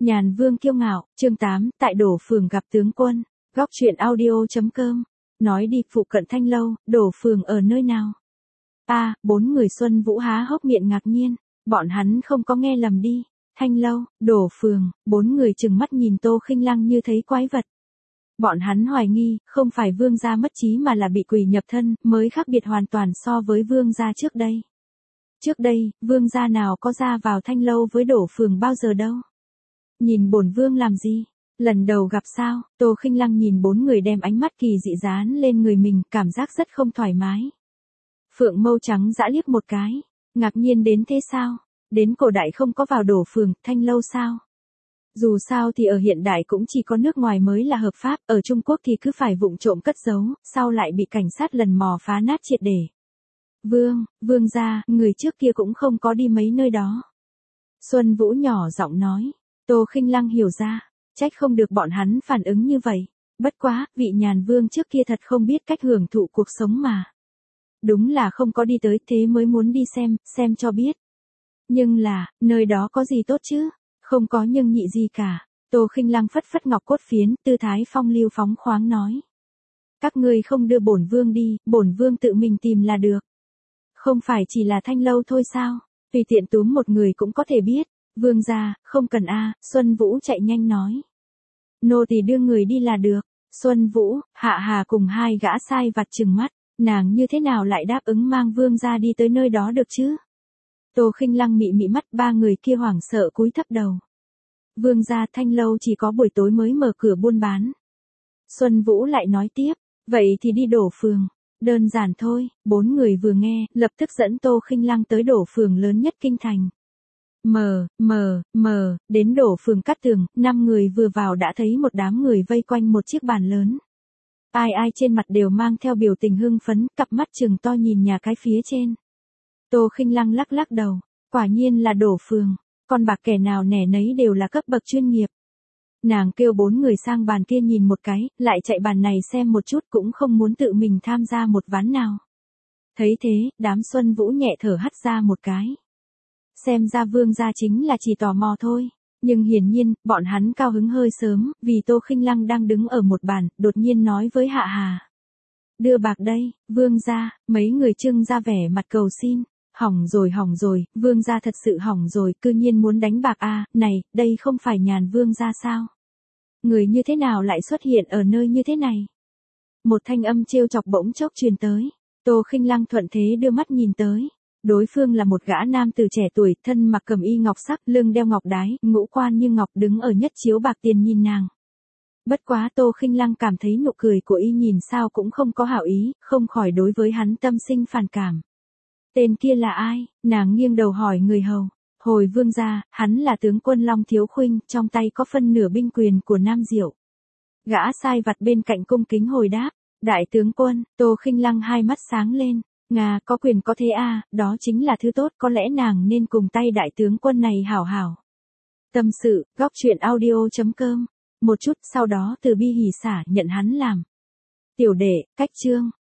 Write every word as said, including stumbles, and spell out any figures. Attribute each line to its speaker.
Speaker 1: Nhàn Vương kiêu ngạo, chương tám, tại Đổ Phường gặp tướng quân. Góc truyện audio.com. Nói đi, phụ cận Thanh Lâu, Đổ Phường ở nơi nào? A, à, bốn người Xuân Vũ há hốc miệng ngạc nhiên, bọn hắn không có nghe lầm đi. Thanh Lâu, Đổ Phường, bốn người trừng mắt nhìn Tô Khinh Lăng như thấy quái vật. Bọn hắn hoài nghi, không phải Vương gia mất trí mà là bị quỷ nhập thân, mới khác biệt hoàn toàn so với Vương gia trước đây. Trước đây, Vương gia nào có ra vào Thanh Lâu với Đổ Phường bao giờ đâu. Nhìn bổn vương làm gì? Lần đầu gặp sao? Tô Khinh Lăng nhìn bốn người đem ánh mắt kỳ dị dán lên người mình, cảm giác rất không thoải mái. Phượng mâu trắng dã liếc một cái, ngạc nhiên đến thế sao? Đến cổ đại không có vào Đổ Phường, Thanh Lâu sao? Dù sao thì ở hiện đại cũng chỉ có nước ngoài mới là hợp pháp, ở Trung Quốc thì cứ phải vụng trộm cất giấu, sau lại bị cảnh sát lần mò phá nát triệt để. Vương, vương gia, người trước kia cũng không có đi mấy nơi đó. Xuân Vũ nhỏ giọng nói. Tô Khinh Lăng hiểu ra, trách không được bọn hắn phản ứng như vậy. Bất quá, vị Nhàn Vương trước kia thật không biết cách hưởng thụ cuộc sống mà. Đúng là không có đi tới, thế mới muốn đi xem, xem cho biết. Nhưng là, nơi đó có gì tốt chứ? Không có nhưng nhị gì cả. Tô Khinh Lăng phất phất ngọc cốt phiến, tư thái phong lưu phóng khoáng nói. Các ngươi không đưa bổn vương đi, bổn vương tự mình tìm là được. Không phải chỉ là Thanh Lâu thôi sao? Tùy tiện túm một người cũng có thể biết. Vương gia, không cần a, à, Xuân Vũ chạy nhanh nói. Nô tỳ đưa người đi là được. Xuân Vũ, Hạ Hà cùng hai gã sai vặt trừng mắt, nàng như thế nào lại đáp ứng mang vương gia đi tới nơi đó được chứ? Tô Khinh Lăng mị mị mắt, ba người kia hoảng sợ cúi thấp đầu. Vương gia, Thanh Lâu chỉ có buổi tối mới mở cửa buôn bán. Xuân Vũ lại nói tiếp, vậy thì đi Đổ Phường. Đơn giản thôi, bốn người vừa nghe, lập tức dẫn Tô Khinh Lăng tới Đổ Phường lớn nhất kinh thành. Mờ, mờ, mờ, đến Đổ Phường Cát Tường, năm người vừa vào đã thấy một đám người vây quanh một chiếc bàn lớn. Ai ai trên mặt đều mang theo biểu tình hưng phấn, cặp mắt trừng to nhìn nhà cái phía trên. Tô Khinh Lăng lắc lắc đầu, quả nhiên là Đổ Phường, con bạc kẻ nào nẻ nấy đều là cấp bậc chuyên nghiệp. Nàng kêu bốn người sang bàn kia nhìn một cái, lại chạy bàn này xem một chút cũng không muốn tự mình tham gia một ván nào. Thấy thế, đám Xuân Vũ nhẹ thở hắt ra một cái. Xem ra vương gia chính là chỉ tò mò thôi, nhưng hiển nhiên, bọn hắn cao hứng hơi sớm, vì Tô Khinh Lăng đang đứng ở một bàn, đột nhiên nói với Hạ Hà. Đưa bạc đây, vương gia, mấy người trưng ra vẻ mặt cầu xin, hỏng rồi hỏng rồi, vương gia thật sự hỏng rồi, cư nhiên muốn đánh bạc a, à, này, đây không phải Nhàn vương gia sao? Người như thế nào lại xuất hiện ở nơi như thế này? Một thanh âm trêu chọc bỗng chốc truyền tới, Tô Khinh Lăng thuận thế đưa mắt nhìn tới. Đối phương là một gã nam từ trẻ tuổi, thân mặc cẩm y ngọc sắc, lưng đeo ngọc đái, ngũ quan như ngọc, đứng ở nhất chiếu bạc tiền nhìn nàng. Bất quá Tô Khinh Lăng cảm thấy nụ cười của y nhìn sao cũng không có hảo ý, không khỏi đối với hắn tâm sinh phản cảm. Tên kia là ai? Nàng nghiêng đầu hỏi người hầu. Hồi vương gia, hắn là tướng quân Long Thiếu Khuynh, trong tay có phân nửa binh quyền của Nam Diệu. Gã sai vặt bên cạnh cung kính hồi đáp. Đại tướng quân, Tô Khinh Lăng hai mắt sáng lên. Ngà, có quyền có thế a, à, đó chính là thứ tốt, có lẽ nàng nên cùng tay đại tướng quân này hảo hảo. Tâm sự, góc truyện audio.com. Một chút, sau đó từ bi hỉ xả nhận hắn làm tiểu đệ, cách chương.